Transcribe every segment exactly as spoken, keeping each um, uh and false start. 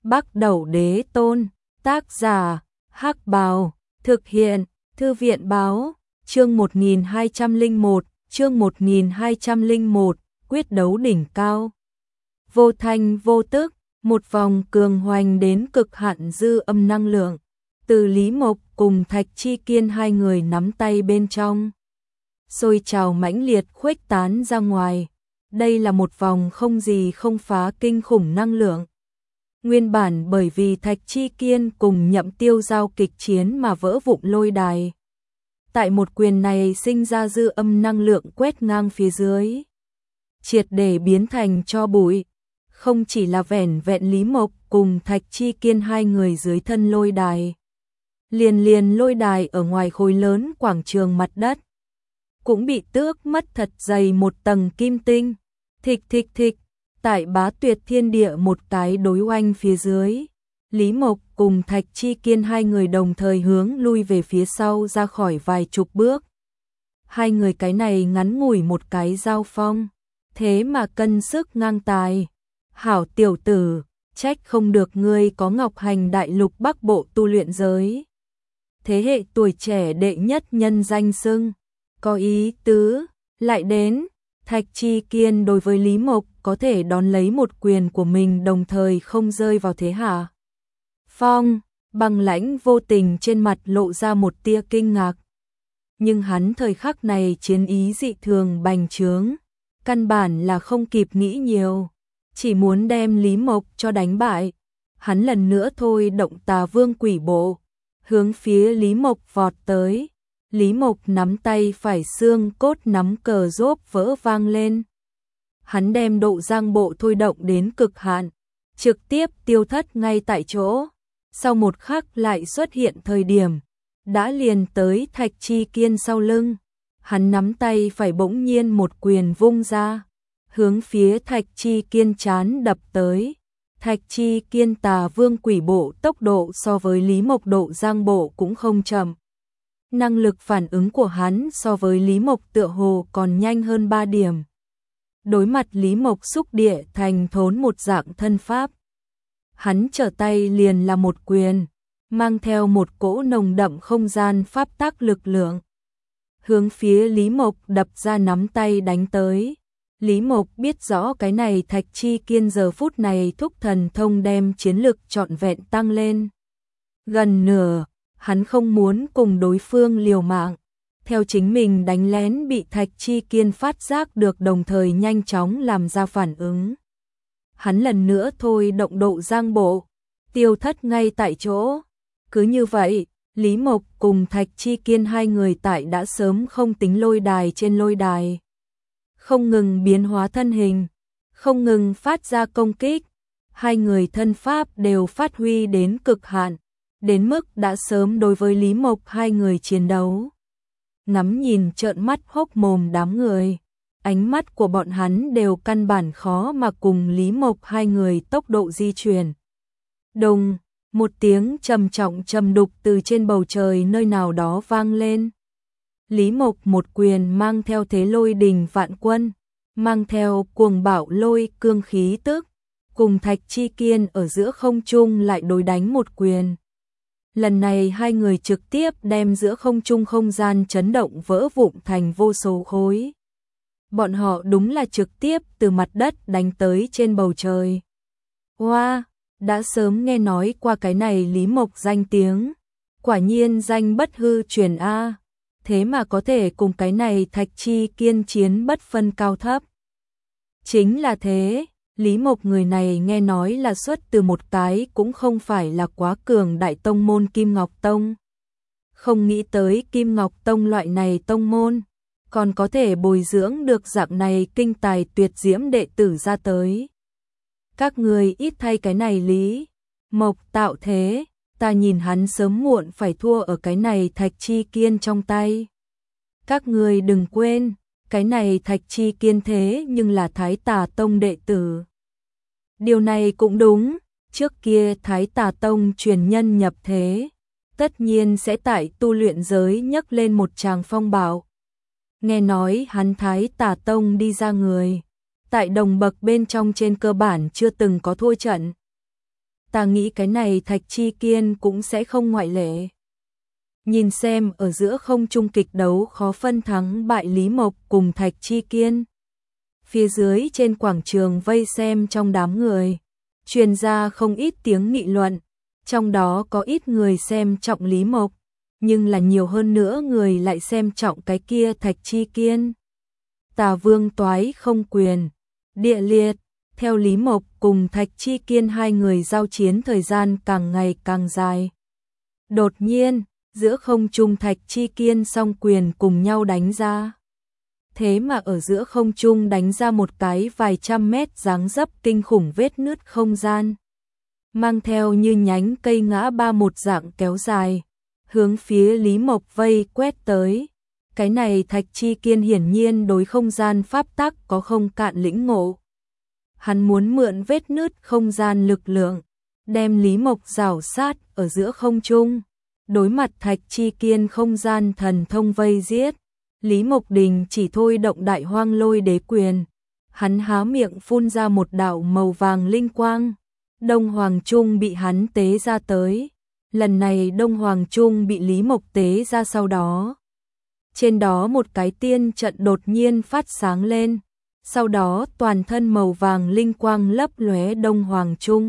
Bắc Đẩu Đế Tôn, tác giả, Hắc Bào, thực hiện, Thư viện báo, chương một nghìn hai trăm lẻ một, chương một nghìn hai trăm lẻ một, quyết đấu đỉnh cao. Vô thanh vô tức, một vòng cường hoành đến cực hạn dư âm năng lượng, từ Lý Mộc cùng Thạch Chi Kiên hai người nắm tay bên trong, sôi trào mãnh liệt khuếch tán ra ngoài. Đây là một vòng không gì không phá kinh khủng năng lượng. Nguyên bản bởi vì Thạch Chi Kiên cùng Nhậm Tiêu giao kịch chiến mà vỡ vụn lôi đài. Tại một quyền này sinh ra dư âm năng lượng quét ngang phía dưới, triệt để biến thành tro bụi. Không chỉ là vẻn vẹn Lý Mộc cùng Thạch Chi Kiên hai người dưới thân lôi đài, liền liền lôi đài ở ngoài khối lớn quảng trường mặt đất cũng bị tước mất thật dày một tầng kim tinh. Thịch thịch thịch, tại Bá Tuyệt Thiên Địa một cái đối oanh phía dưới, Lý Mộc cùng Thạch Chi Kiên hai người đồng thời hướng lui về phía sau ra khỏi vài chục bước. Hai người cái này ngắn ngủi một cái giao phong, thế mà cân sức ngang tài. Hảo tiểu tử, trách không được ngươi có Ngọc Hành Đại Lục Bắc Bộ tu luyện giới thế hệ tuổi trẻ đệ nhất nhân danh xưng, có ý tứ. Lại đến, Thạch Chi Kiên đối với Lý Mộc có thể đón lấy một quyền của mình đồng thời không rơi vào thế hạ phong. Băng Lãnh vô tình trên mặt lộ ra một tia kinh ngạc, nhưng hắn thời khắc này chiến ý dị thường bành trướng, căn bản là không kịp nghĩ nhiều, chỉ muốn đem Lý Mộc cho đánh bại. Hắn lần nữa thôi động Tà Vương Quỷ Bộ, hướng phía Lý Mộc vọt tới. Lý Mộc nắm tay phải xương cốt nắm cờ rốp vỡ vang lên. Hắn đem độ giang bộ thôi động đến cực hạn, trực tiếp tiêu thất ngay tại chỗ. Sau một khắc lại xuất hiện thời điểm, đã liền tới Thạch Chi Kiên sau lưng. Hắn nắm tay phải bỗng nhiên một quyền vung ra, hướng phía Thạch Chi Kiên trán đập tới. Thạch Chi Kiên Tà Vương Quỷ Bộ tốc độ so với Lý Mộc độ giang bộ cũng không chậm. Năng lực phản ứng của hắn so với Lý Mộc tựa hồ còn nhanh hơn ba điểm. Đối mặt Lý Mộc xúc địa thành thốn một dạng thân pháp, hắn trở tay liền là một quyền, mang theo một cỗ nồng đậm không gian pháp tắc lực lượng, hướng phía Lý Mộc đập ra nắm tay đánh tới. Lý Mộc biết rõ cái này Thạch Chi Kiên giờ phút này thúc thần thông đem chiến lực trọn vẹn tăng lên gần nửa. Hắn không muốn cùng đối phương liều mạng, theo chính mình đánh lén bị Thạch Chi Kiên phát giác được đồng thời nhanh chóng làm ra phản ứng. Hắn lần nữa thôi động độ giang bộ, tiêu thất ngay tại chỗ. Cứ như vậy, Lý Mộc cùng Thạch Chi Kiên hai người tại đã sớm không tính lôi đài trên lôi đài, không ngừng biến hóa thân hình, không ngừng phát ra công kích. Hai người thân pháp đều phát huy đến cực hạn, đến mức đã sớm đối với Lý Mộc hai người chiến đấu. Ngắm nhìn trợn mắt hốc mồm đám người, ánh mắt của bọn hắn đều căn bản khó mà cùng Lý Mộc hai người tốc độ di chuyển. Đùng, một tiếng trầm trọng trầm đục từ trên bầu trời nơi nào đó vang lên. Lý Mộc một quyền mang theo thế lôi đình vạn quân, mang theo cuồng bạo lôi cương khí tức, cùng Thạch Chi Kiên ở giữa không trung lại đối đánh một quyền. Lần này hai người trực tiếp đem giữa không trung không gian chấn động vỡ vụn thành vô số khối. Bọn họ đúng là trực tiếp từ mặt đất đánh tới trên bầu trời. Hoa, wow, đã sớm nghe nói qua cái này Lý Mộc danh tiếng, quả nhiên danh bất hư truyền a, thế mà có thể cùng cái này Thạch Chi Kiên chiến bất phân cao thấp. Chính là thế. Lý Mộc người này nghe nói là xuất từ một cái cũng không phải là quá cường đại tông môn Kim Ngọc Tông. Không nghĩ tới Kim Ngọc Tông loại này tông môn còn có thể bồi dưỡng được dạng này kinh tài tuyệt diễm đệ tử ra tới. Các người ít thay cái này Lý Mộc tạo thế, ta nhìn hắn sớm muộn phải thua ở cái này Thạch Chi Kiên trong tay. Các người đừng quên, cái này Thạch Chi Kiên thế nhưng là Thái Tà Tông đệ tử. Điều này cũng đúng, trước kia Thái Tà Tông truyền nhân nhập thế, tất nhiên sẽ tại tu luyện giới nhấc lên một tràng phong bạo. Nghe nói hắn Thái Tà Tông đi ra người, tại đồng bậc bên trong trên cơ bản chưa từng có thua trận. Ta nghĩ cái này Thạch Chi Kiên cũng sẽ không ngoại lệ. Nhìn xem ở giữa không trung kịch đấu khó phân thắng bại Lý Mộc cùng Thạch Chi Kiên. Phía dưới trên quảng trường vây xem trong đám người, truyền ra không ít tiếng nghị luận, trong đó có ít người xem trọng Lý Mộc, nhưng là nhiều hơn nữa người lại xem trọng cái kia Thạch Chi Kiên. Tà Vương toái không quyền, địa liệt, theo Lý Mộc cùng Thạch Chi Kiên hai người giao chiến thời gian càng ngày càng dài. Đột nhiên, giữa không trung Thạch Chi Kiên song quyền cùng nhau đánh ra. Thế mà ở giữa không trung đánh ra một cái vài trăm mét dáng dấp kinh khủng vết nứt không gian. Mang theo như nhánh cây ngã ba một dạng kéo dài, hướng phía Lý Mộc vây quét tới. Cái này Thạch Chi Kiên hiển nhiên đối không gian pháp tắc có không cạn lĩnh ngộ. Hắn muốn mượn vết nứt không gian lực lượng, đem Lý Mộc rảo sát ở giữa không trung. Đối mặt Thạch Chi Kiên không gian thần thông vây giết, Lý Mộc Đình chỉ thôi động đại hoang lôi đế quyền. Hắn há miệng phun ra một đạo màu vàng linh quang. Đông Hoàng Trung bị hắn tế ra tới. Lần này Đông Hoàng Trung bị Lý Mộc tế ra sau đó. Trên đó một cái tiên trận đột nhiên phát sáng lên. Sau đó toàn thân màu vàng linh quang lấp lóe Đông Hoàng Trung.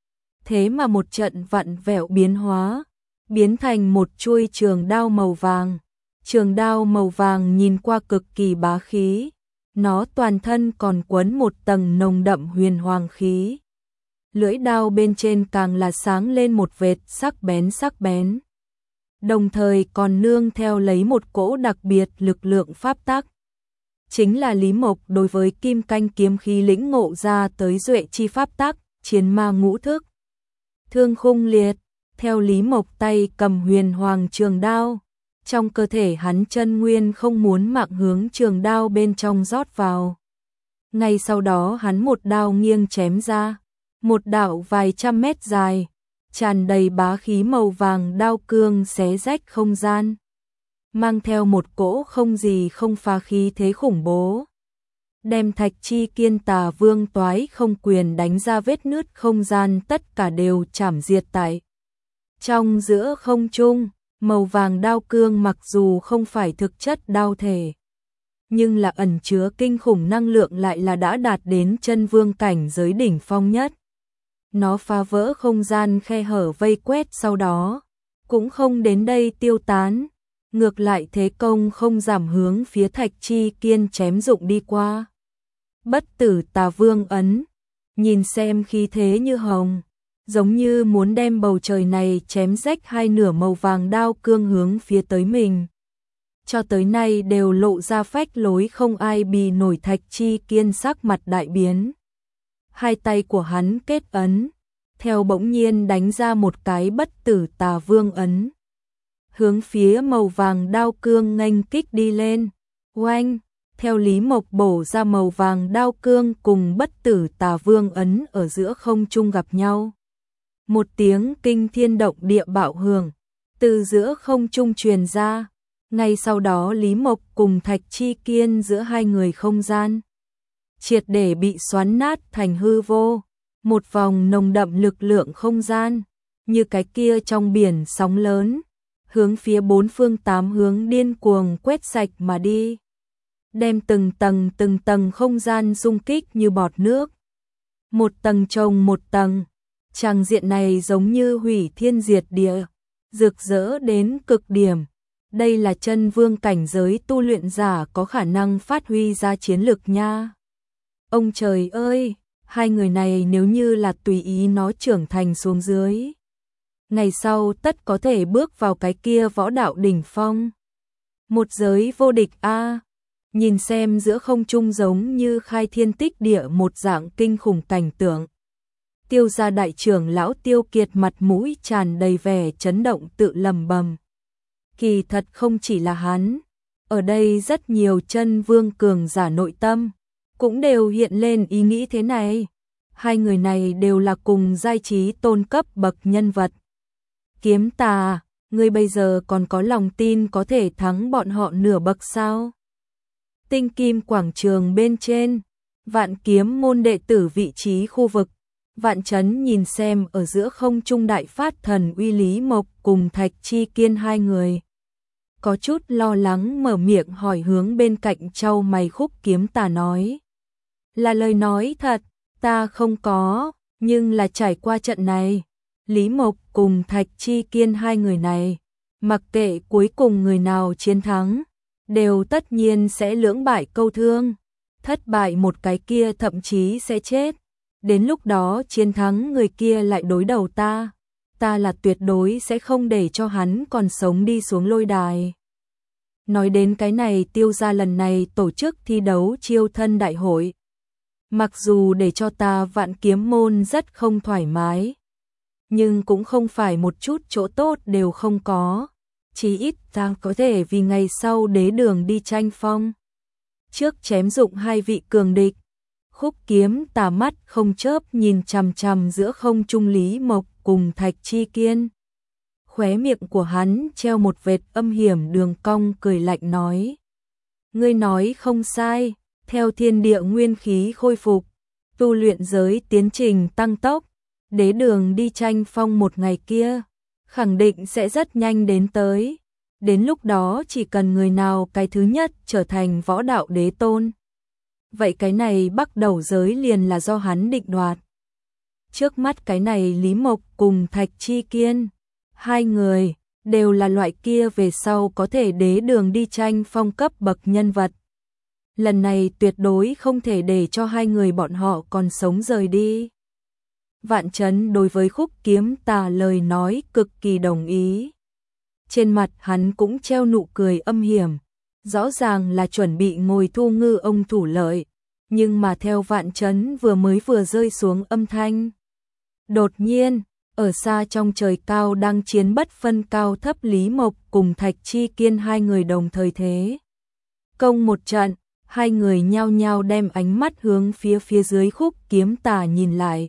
Thế mà một trận vặn vẹo biến hóa, biến thành một chuôi trường đao màu vàng. Trường đao màu vàng nhìn qua cực kỳ bá khí, nó toàn thân còn quấn một tầng nồng đậm huyền hoàng khí. Lưỡi đao bên trên càng là sáng lên một vệt sắc bén sắc bén. Đồng thời còn nương theo lấy một cỗ đặc biệt lực lượng pháp tắc. Chính là Lý Mộc đối với kim canh kiếm khí lĩnh ngộ ra tới duệ chi pháp tắc, chiến ma ngũ thức. Thương khung liệt, theo Lý Mộc tay cầm huyền hoàng trường đao. Trong cơ thể hắn chân nguyên không muốn mạng hướng trường đao bên trong rót vào. Ngay sau đó hắn một đao nghiêng chém ra, một đạo vài trăm mét dài, tràn đầy bá khí màu vàng đao cương xé rách không gian. Mang theo một cỗ không gì không phá khí thế khủng bố. Đem Thạch Chi Kiên Tà Vương toái không quyền đánh ra vết nứt không gian tất cả đều chảm diệt tại. Trong giữa không trung, màu vàng đao cương mặc dù không phải thực chất đao thể, nhưng là ẩn chứa kinh khủng năng lượng lại là đã đạt đến chân vương cảnh giới đỉnh phong nhất. Nó phá vỡ không gian khe hở vây quét sau đó, cũng không đến đây tiêu tán, ngược lại thế công không giảm hướng phía Thạch Chi Kiên chém dụng đi qua. Bất tử Tà Vương ấn, nhìn xem khí thế như hồng, giống như muốn đem bầu trời này chém rách hai nửa màu vàng đao cương hướng phía tới mình. Cho tới nay đều lộ ra phách lối không ai bì nổi. Thạch Chi Kiên sắc mặt đại biến. Hai tay của hắn kết ấn, theo bỗng nhiên đánh ra một cái bất tử Tà Vương ấn. Hướng phía màu vàng đao cương nghênh kích đi lên. Oanh, theo Lý Mộc bổ ra màu vàng đao cương cùng bất tử Tà Vương ấn ở giữa không trung gặp nhau. Một tiếng kinh thiên động địa bạo hưởng từ giữa không trung truyền ra. Ngay sau đó Lý Mộc cùng Thạch Chi Kiên giữa hai người không gian triệt để bị xoắn nát thành hư vô. Một vòng nồng đậm lực lượng không gian, như cái kia trong biển sóng lớn, hướng phía bốn phương tám hướng điên cuồng quét sạch mà đi. Đem từng tầng từng tầng không gian xung kích như bọt nước. Một tầng chồng một tầng, tràng diện này giống như hủy thiên diệt địa, rực rỡ đến cực điểm. Đây là chân vương cảnh giới tu luyện giả có khả năng phát huy ra chiến lực nha. Ông trời ơi, hai người này nếu như là tùy ý nó trưởng thành xuống dưới, ngày sau tất có thể bước vào cái kia võ đạo đỉnh phong. Một giới vô địch a. Nhìn xem giữa không trung giống như khai thiên tích địa một dạng kinh khủng cảnh tượng. Tiêu gia đại trưởng lão Tiêu Kiệt mặt mũi tràn đầy vẻ chấn động tự lầm bầm. Kỳ thật không chỉ là hắn, ở đây rất nhiều chân vương cường giả nội tâm cũng đều hiện lên ý nghĩ thế này. Hai người này đều là cùng giai trí tôn cấp bậc nhân vật. Kiếm Tà, ngươi bây giờ còn có lòng tin có thể thắng bọn họ nửa bậc sao? Tinh Kim quảng trường bên trên, Vạn Kiếm môn đệ tử vị trí khu vực, Vạn Chấn nhìn xem ở giữa không trung đại phát thần uy Lý Mộc cùng Thạch Chi Kiên hai người. Có chút lo lắng mở miệng hỏi hướng bên cạnh trao mày Khúc Kiếm Tà nói. Là lời nói thật, ta không có, nhưng là trải qua trận này. Lý Mộc cùng Thạch Chi Kiên hai người này, mặc kệ cuối cùng người nào chiến thắng, đều tất nhiên sẽ lưỡng bại câu thương. Thất bại một cái kia thậm chí sẽ chết. Đến lúc đó chiến thắng người kia lại đối đầu ta. Ta là tuyệt đối sẽ không để cho hắn còn sống đi xuống lôi đài. Nói đến cái này, Tiêu gia lần này tổ chức thi đấu chiêu thân đại hội. Mặc dù để cho ta Vạn Kiếm môn rất không thoải mái, nhưng cũng không phải một chút chỗ tốt đều không có. Chí ít ta có thể vì ngày sau đế đường đi tranh phong. Trước chém dụng hai vị cường địch, Khúc Kiếm Tà mắt không chớp nhìn chằm chằm giữa không trung Lý Mộc cùng Thạch Chi Kiên. Khóe miệng của hắn treo một vệt âm hiểm đường cong, cười lạnh nói. Ngươi nói không sai, theo thiên địa nguyên khí khôi phục, tu luyện giới tiến trình tăng tốc, đế đường đi tranh phong một ngày kia, khẳng định sẽ rất nhanh đến tới. Đến lúc đó chỉ cần người nào cái thứ nhất trở thành võ đạo đế tôn, vậy cái này bắt đầu giới liền là do hắn định đoạt. Trước mắt cái này Lý Mộc cùng Thạch Chi Kiên, hai người đều là loại kia về sau có thể đế đường đi tranh phong cấp bậc nhân vật. Lần này tuyệt đối không thể để cho hai người bọn họ còn sống rời đi. Vạn Chấn đối với Khúc Kiếm Tà lời nói cực kỳ đồng ý. Trên mặt hắn cũng treo nụ cười âm hiểm, rõ ràng là chuẩn bị ngồi thu ngư ông thủ lợi, nhưng mà theo Vạn Chấn vừa mới vừa rơi xuống âm thanh. Đột nhiên, ở xa trong trời cao đang chiến bất phân cao thấp Lý Mộc cùng Thạch Chi Kiên hai người đồng thời thế công một trận, hai người nhao nhao đem ánh mắt hướng phía phía dưới Khúc Kiếm Tà nhìn lại.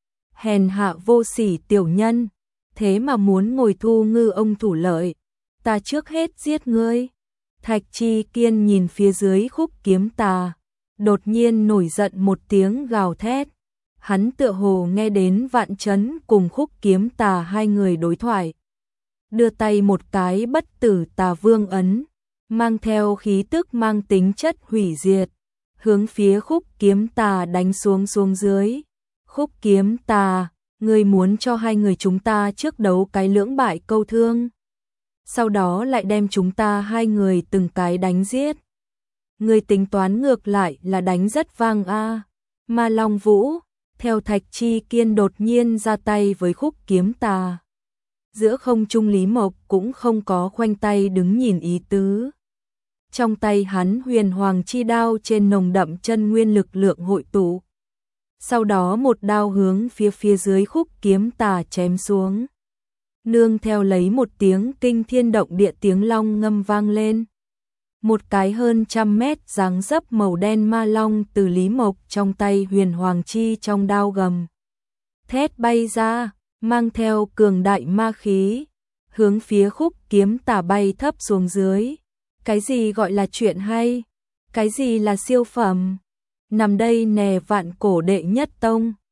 Hèn hạ vô sỉ tiểu nhân, thế mà muốn ngồi thu ngư ông thủ lợi, ta trước hết giết ngươi. Thạch Chi Kiên nhìn phía dưới Khúc Kiếm Tà, đột nhiên nổi giận một tiếng gào thét. Hắn tựa hồ nghe đến Vạn Chấn cùng Khúc Kiếm Tà hai người đối thoại, đưa tay một cái bất tử tà vương ấn, mang theo khí tức mang tính chất hủy diệt, hướng phía Khúc Kiếm Tà đánh xuống xuống dưới. Khúc Kiếm Tà, ngươi muốn cho hai người chúng ta trước đấu cái lưỡng bại câu thương, sau đó lại đem chúng ta hai người từng cái đánh giết. Ngươi tính toán ngược lại là đánh rất vang a. Ma Long Vũ, theo Thạch Chi Kiên đột nhiên ra tay với Khúc Kiếm Tà. Giữa không trung Lý Mộc cũng không có khoanh tay đứng nhìn ý tứ. Trong tay hắn huyền hoàng chi đao trên nồng đậm chân nguyên lực lượng hội tụ. Sau đó một đao hướng phía phía dưới Khúc Kiếm Tà chém xuống. Nương theo lấy một tiếng kinh thiên động địa tiếng long ngâm vang lên. Một cái hơn trăm mét dáng dấp màu đen ma long từ Lý Mộc trong tay huyền hoàng chi trong đao gầm thét bay ra, mang theo cường đại ma khí, hướng phía Khúc Kiếm Tà bay thấp xuống dưới. Cái gì gọi là chuyện hay? Cái gì là siêu phẩm? Nằm đây nè vạn cổ đệ nhất tông,